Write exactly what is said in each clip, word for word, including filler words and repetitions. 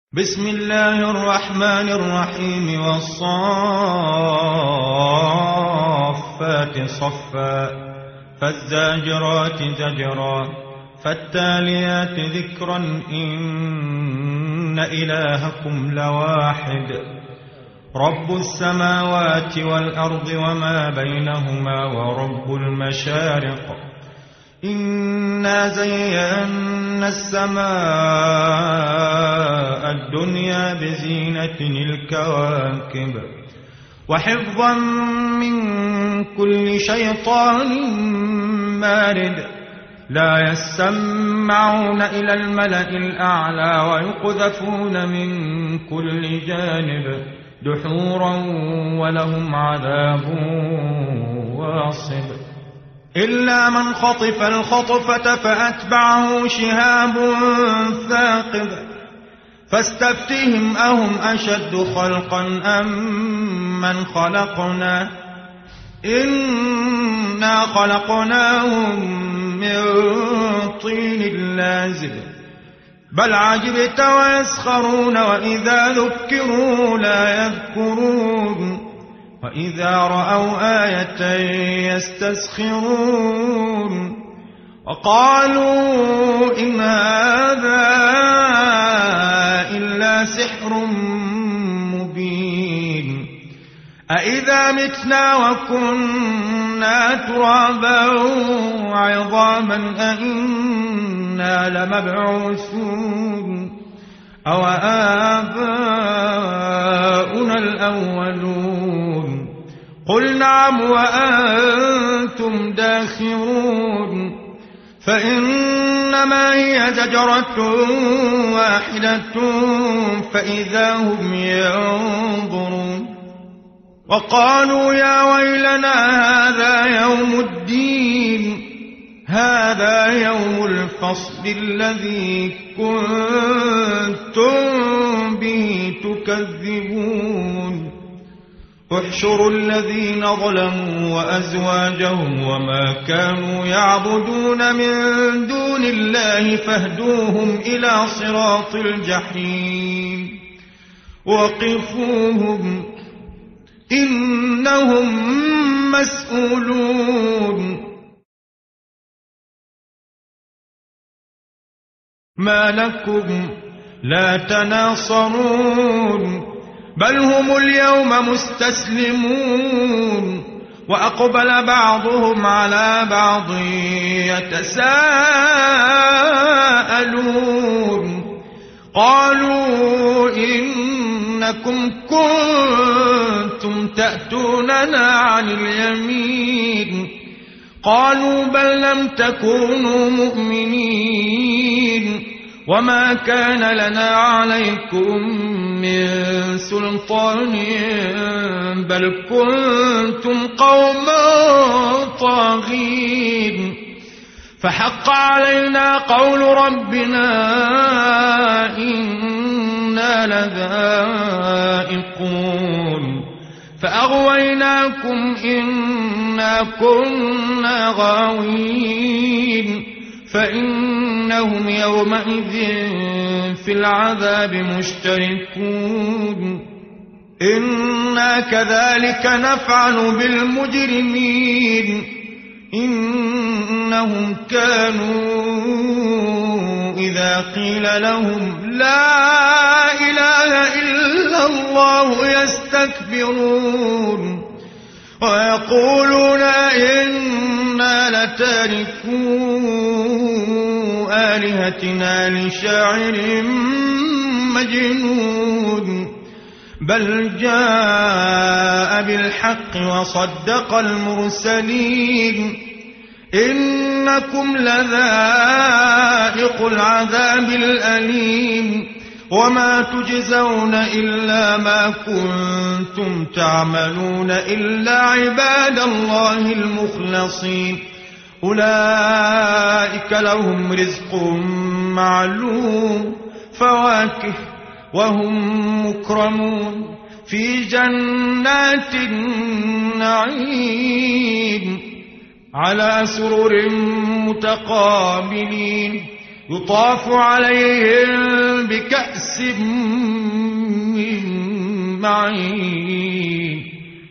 بسم الله الرحمن الرحيم والصافات صفا فالزاجرات زجرا فالتاليات ذكرا إن إلهكم لواحد رب السماوات والأرض وما بينهما ورب المشارق إنا زينا السماء الدنيا بزينة الكواكب وحفظا من كل شيطان مارد لا يسمعون إلى الملأ الأعلى ويقذفون من كل جانب دحورا ولهم عذاب واصب إلا من خطف الخطفة فأتبعه شهاب ثاقب فاستفتهم أهم أشد خلقا أم من خلقنا إنا خلقناهم من طين لازب بل عجبت ويسخرون وإذا ذكروا لا يذكرون وإذا رأوا آية يستسخرون وقالوا إن هذا إلا سحر مبين أإذا متنا وكنا ترابا وعظاما أإنا لمبعوثون أو آباؤنا الأولون قل نعم وأنتم داخرون فإنما هي زجرة واحدة فإذا هم ينظرون وقالوا يا ويلنا هذا يوم الدين هذا يوم الفصل الذي كنتم به تكذبون احشروا الذين ظلموا وأزواجهم وما كانوا يعبدون من دون الله فاهدوهم إلى صراط الجحيم وقفوهم إنهم مسؤولون ما لكم لا تناصرون بل هم اليوم مستسلمون وأقبل بعضهم على بعض يتساءلون قالوا إنكم كنتم تأتوننا عن اليمين قالوا بل لم تكونوا مؤمنين وما كان لنا عليكم من سلطان بل كنتم قوما طاغين فحق علينا قول ربنا إنا لذائقون فأغويناكم إنا كنا غاوين فإنهم يومئذ في العذاب مشتركون إنا كذلك نفعل بالمجرمين إنهم كانوا إذا قيل لهم لا إله إلا الله يستكبرون ويقولون إنا لتاركو آلهتنا لشاعر مجنون بل جاء بالحق وصدق المرسلين إنكم لذائق العذاب الأليم وما تجزون إلا ما كنتم تعملون إلا عباد الله المخلصين أولئك لهم رزق معلوم فواكه وهم مكرمون في جنات النعيم على سرر متقابلين يطاف عليهم بكأس من معين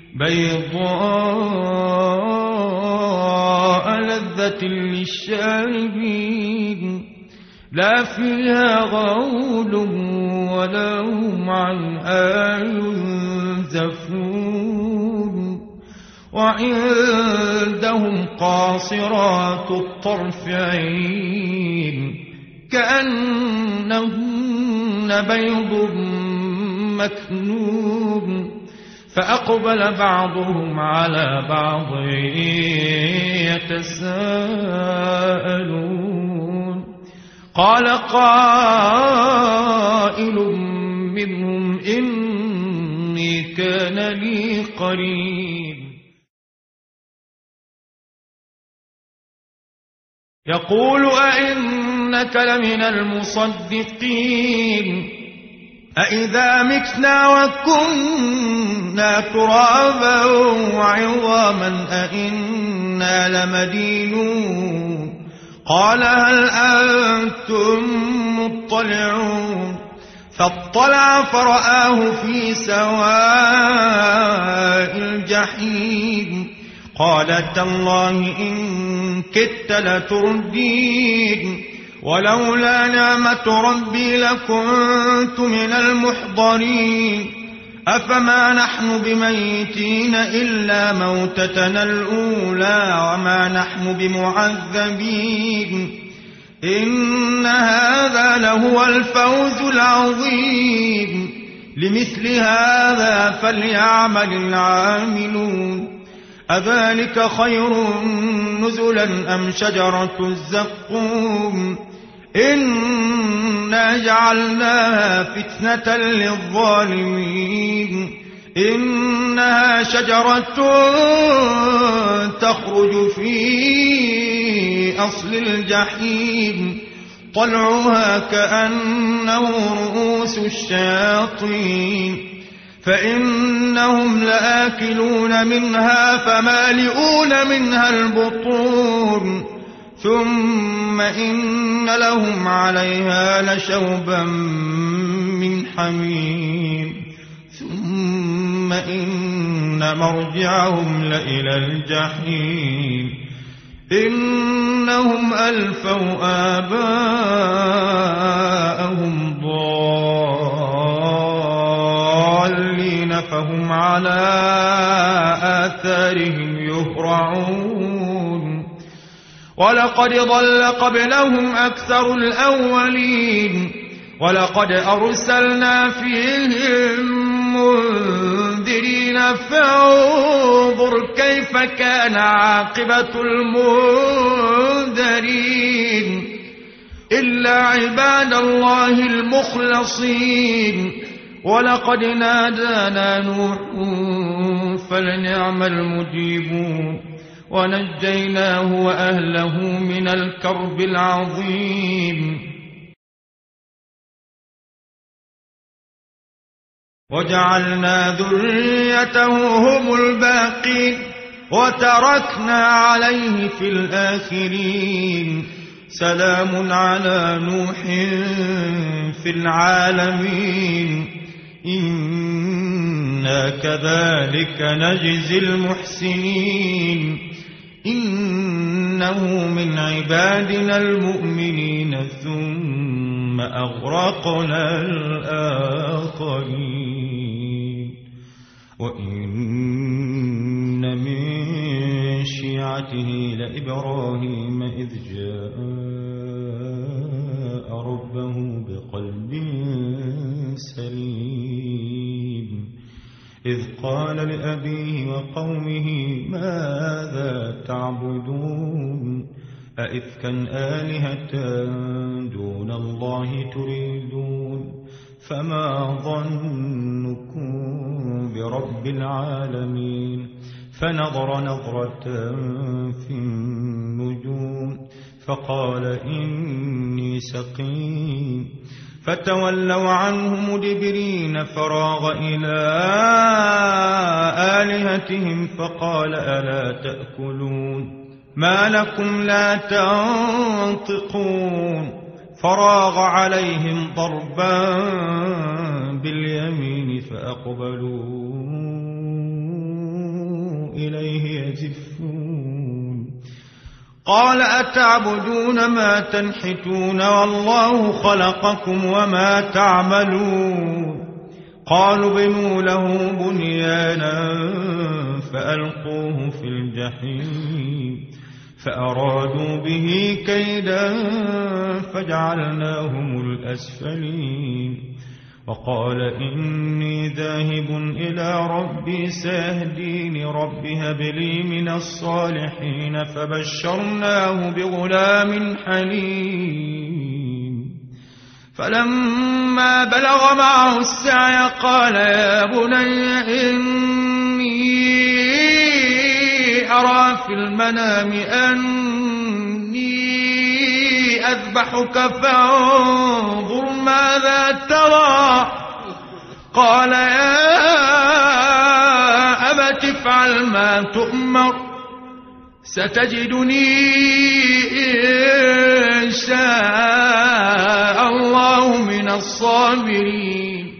بيضاء لذة للشاربين لا فيها غول ولا هم عنها ينزفون وعندهم قاصرات الطرف عين كأنهن بيض مكنون فأقبل بعضهم على بعض يتساءلون قال قائل منهم إني كان لي قرين يقول أئنك لمن المصدقين أئذا متنا وكنا ترابا وعظاما أئنا لمدينون قال هل أنتم مطلعون فاطلع فرآه في سواء الجحيم قال تالله إن كدت لتردين ولولا نعمة ربي لكنت من المحضرين أفما نحن بميتين إلا موتتنا الأولى وما نحن بمعذبين إن هذا لهو الفوز العظيم لمثل هذا فليعمل العاملون أذلك خير نزلا أم شجرة الزقوم إنا جعلناها فتنة للظالمين إنها شجرة تخرج في أصل الجحيم طلعها كأنه رؤوس الشياطين فإنهم لآكلون منها فمالئون منها البطون ثم إن لهم عليها لشوبا من حميم ثم إن مرجعهم لإلى الجحيم إنهم ألفوا آباءهم ضالين فهم على آثارهم يهرعون ولقد ضل قبلهم أكثر الأولين ولقد أرسلنا فيهم منذرين فانظر كيف كان عاقبة المنذرين إلا عباد الله المخلصين ولقد نادانا نوح فلنعم المجيبون ونجيناه وأهله من الكرب العظيم وجعلنا ذريته هم الباقين وتركنا عليه في الآخرين سلام على نوح في العالمين إنا كذلك نجزي المحسنين إنه من عبادنا المؤمنين ثم أغرقنا الآخرين وإن من شيعته لإبراهيم إذ جاء ربه بقلب سليم إذ قال لأبيه وقومه ماذا تعبدون أئفكا آلهة دون الله تريدون فما ظنكم برب العالمين فنظر نظرة في النجوم فقال إني سقيم فتولوا عنه مدبرين فراغ إلى آلهتهم فقال ألا تأكلون ما لكم لا تنطقون فراغ عليهم ضربا باليمين فأقبلوا إليه يزفون قال أتعبدون ما تنحتون والله خلقكم وما تعملون قالوا بنوا له بنيانا فألقوه في الجحيم فأرادوا به كيدا فجعلناهم الأسفلين وقال إني ذاهب إلى ربي سيهديني رب هب لي من الصالحين فبشرناه بغلام حليم فلما بلغ معه السعي قال يا بني إني أرى في المنام أني أذبحك فانظر ماذا ترى قال يا أبت افعل ما تؤمر ستجدني إن شاء الله من الصابرين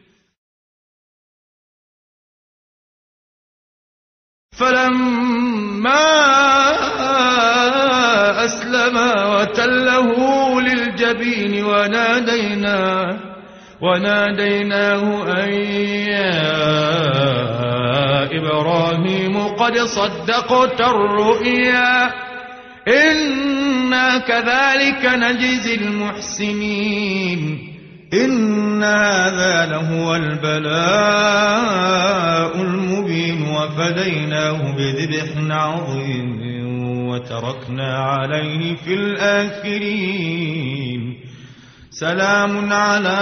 فلما أسلما وتله للجبين وناديناه وناديناه أن يا إبراهيم قد صدقت الرؤيا إنا كذلك نجزي المحسنين إن هذا لهو البلاء المبين وفديناه بذبح عظيم وتركنا عليه في الآخرين سلام على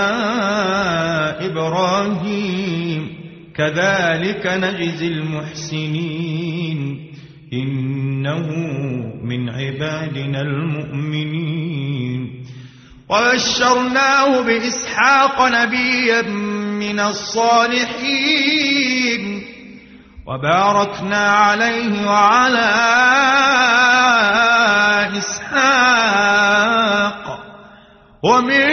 إبراهيم كذلك نجزي المحسنين إنه من عبادنا المؤمنين وبشرناه بإسحاق نبيا من الصالحين وباركنا عليه وعلى إسحاق ومن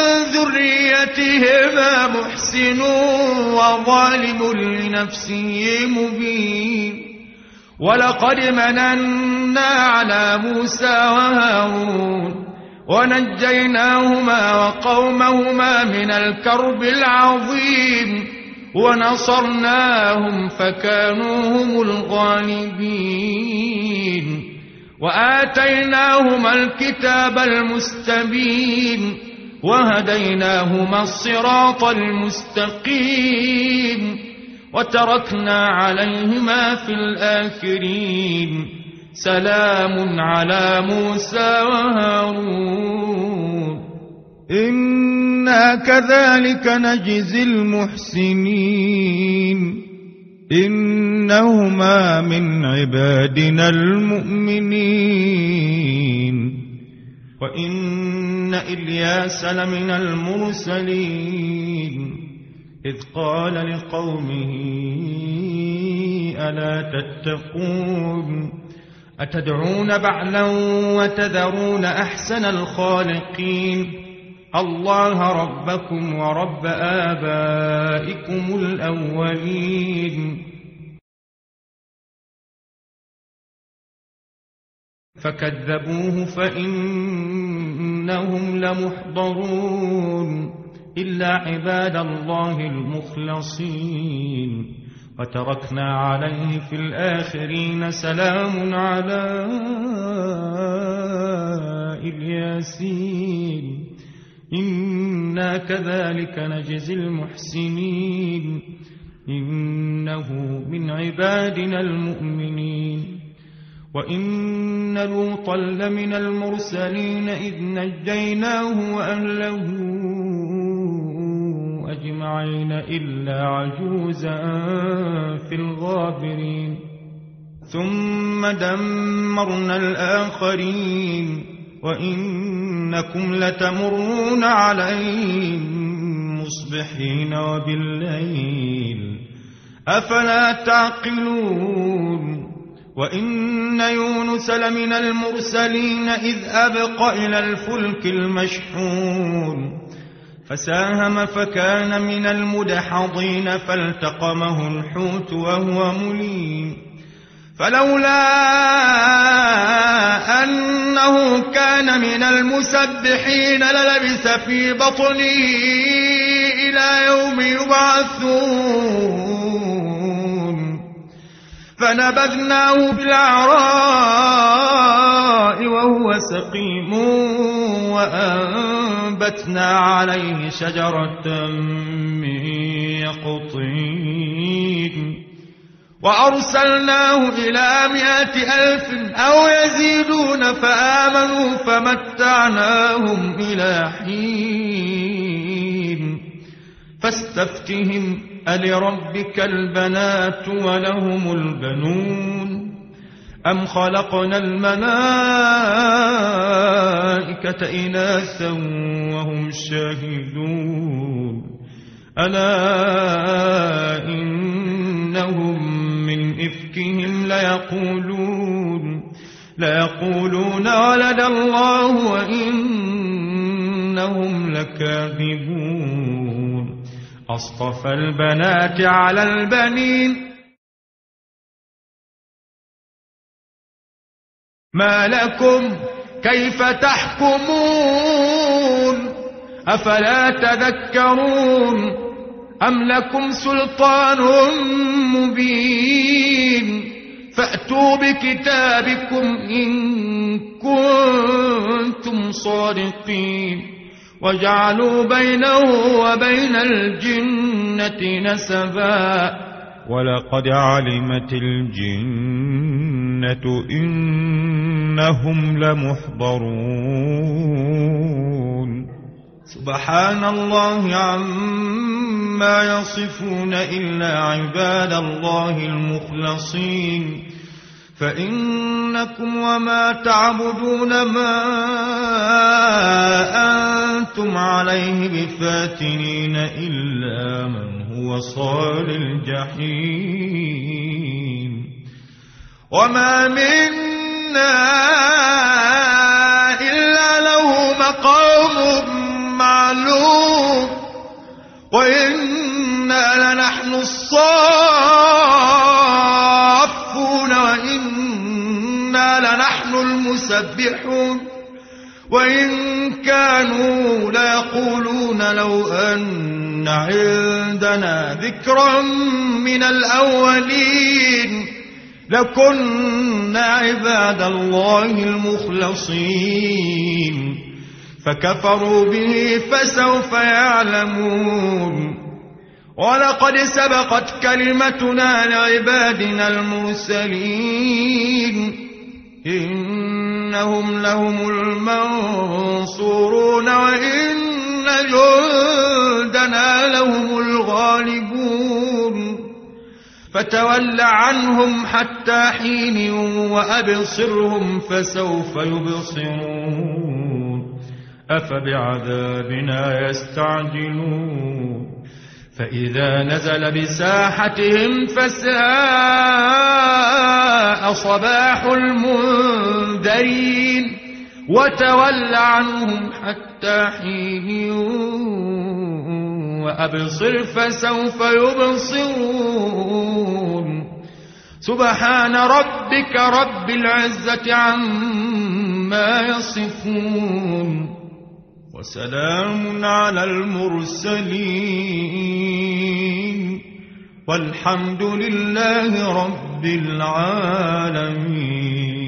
ذريتهما محسن وظالم لنفسه مبين ولقد مننا على موسى وهارون ونجيناهما وقومهما من الكرب العظيم ونصرناهم فكانوا هم الغالبين وآتيناهما الكتاب المستبين وهديناهما الصراط المستقيم وتركنا عليهما في الآخرين سلام على موسى وهارون إنا كذلك نجزي المحسنين إنهما من عبادنا المؤمنين وإن إلياس لمن المرسلين إذ قال لقومه ألا تتقون أتدعون بعلا وتذرون أحسن الخالقين الله ربكم ورب آبائكم الأولين فكذبوه فإنهم لمحضرون إلا عباد الله المخلصين وتركنا عليه في الآخرين سلام على الياسين إنا كذلك نجزي المحسنين إنه من عبادنا المؤمنين وإن لوطا لمن المرسلين إذ نجيناه وأهله أجمعين إلا عجوزا في الغابرين ثم دمرنا الآخرين وإنكم لتمرون عليهم مصبحين وبالليل أفلا تعقلون وإن يونس لمن المرسلين إذ أبق إلى الفلك المشحون فساهم فكان من المدحضين فالتقمه الحوت وهو مليم فلولا أنه كان من المسبحين للبث في بطنه إلى يوم يبعثون فنبذناه بالعراء وهو سقيم وأنبتنا عليه شجرة من يقطين وأرسلناه إلى مائة ألف أو يزيدون فآمنوا فمتعناهم إلى حين فاستفتهم ألربك البنات ولهم البنون أم خلقنا الملائكة إناثا وهم شاهدون ألا إنهم من إفكهم ليقولون ليقولون ولد الله وإنهم لكاذبون أصطفى البنات على البنين ما لكم كيف تحكمون أفلا تذكرون أم لكم سلطان مبين فأتوا بكتابكم إن كنتم صادقين وجعلوا بينه وبين الجنة نسبا ولقد علمت الجنة إنهم لمحضرون سبحان الله عما يصفون إلا عباد الله المخلصين فإنكم وما تعبدون ما أنتم عليه بفاتنين إلا من هو صال الجحيم وما منا إلا له مقام معلوم وإنا لنحن الصافون وإنا لنحن المسبحون وإن كانوا ليقولون لو أن عندنا ذكرا من الأولين لكنا عباد الله المخلصين فكفروا به فسوف يعلمون ولقد سبقت كلمتنا لعبادنا المرسلين إنهم لهم المنصورون وإن جندنا لهم الغالبون فتول عنهم حتى حين وأبصرهم فسوف يبصرون أفبعذابنا يستعجلون فإذا نزل بساحتهم فساء صباح المنذرين وتول عنهم حتى حين وأبصر فسوف يبصرون سبحان ربك رب العزة عما يصفون وسلام على المرسلين والحمد لله رب العالمين.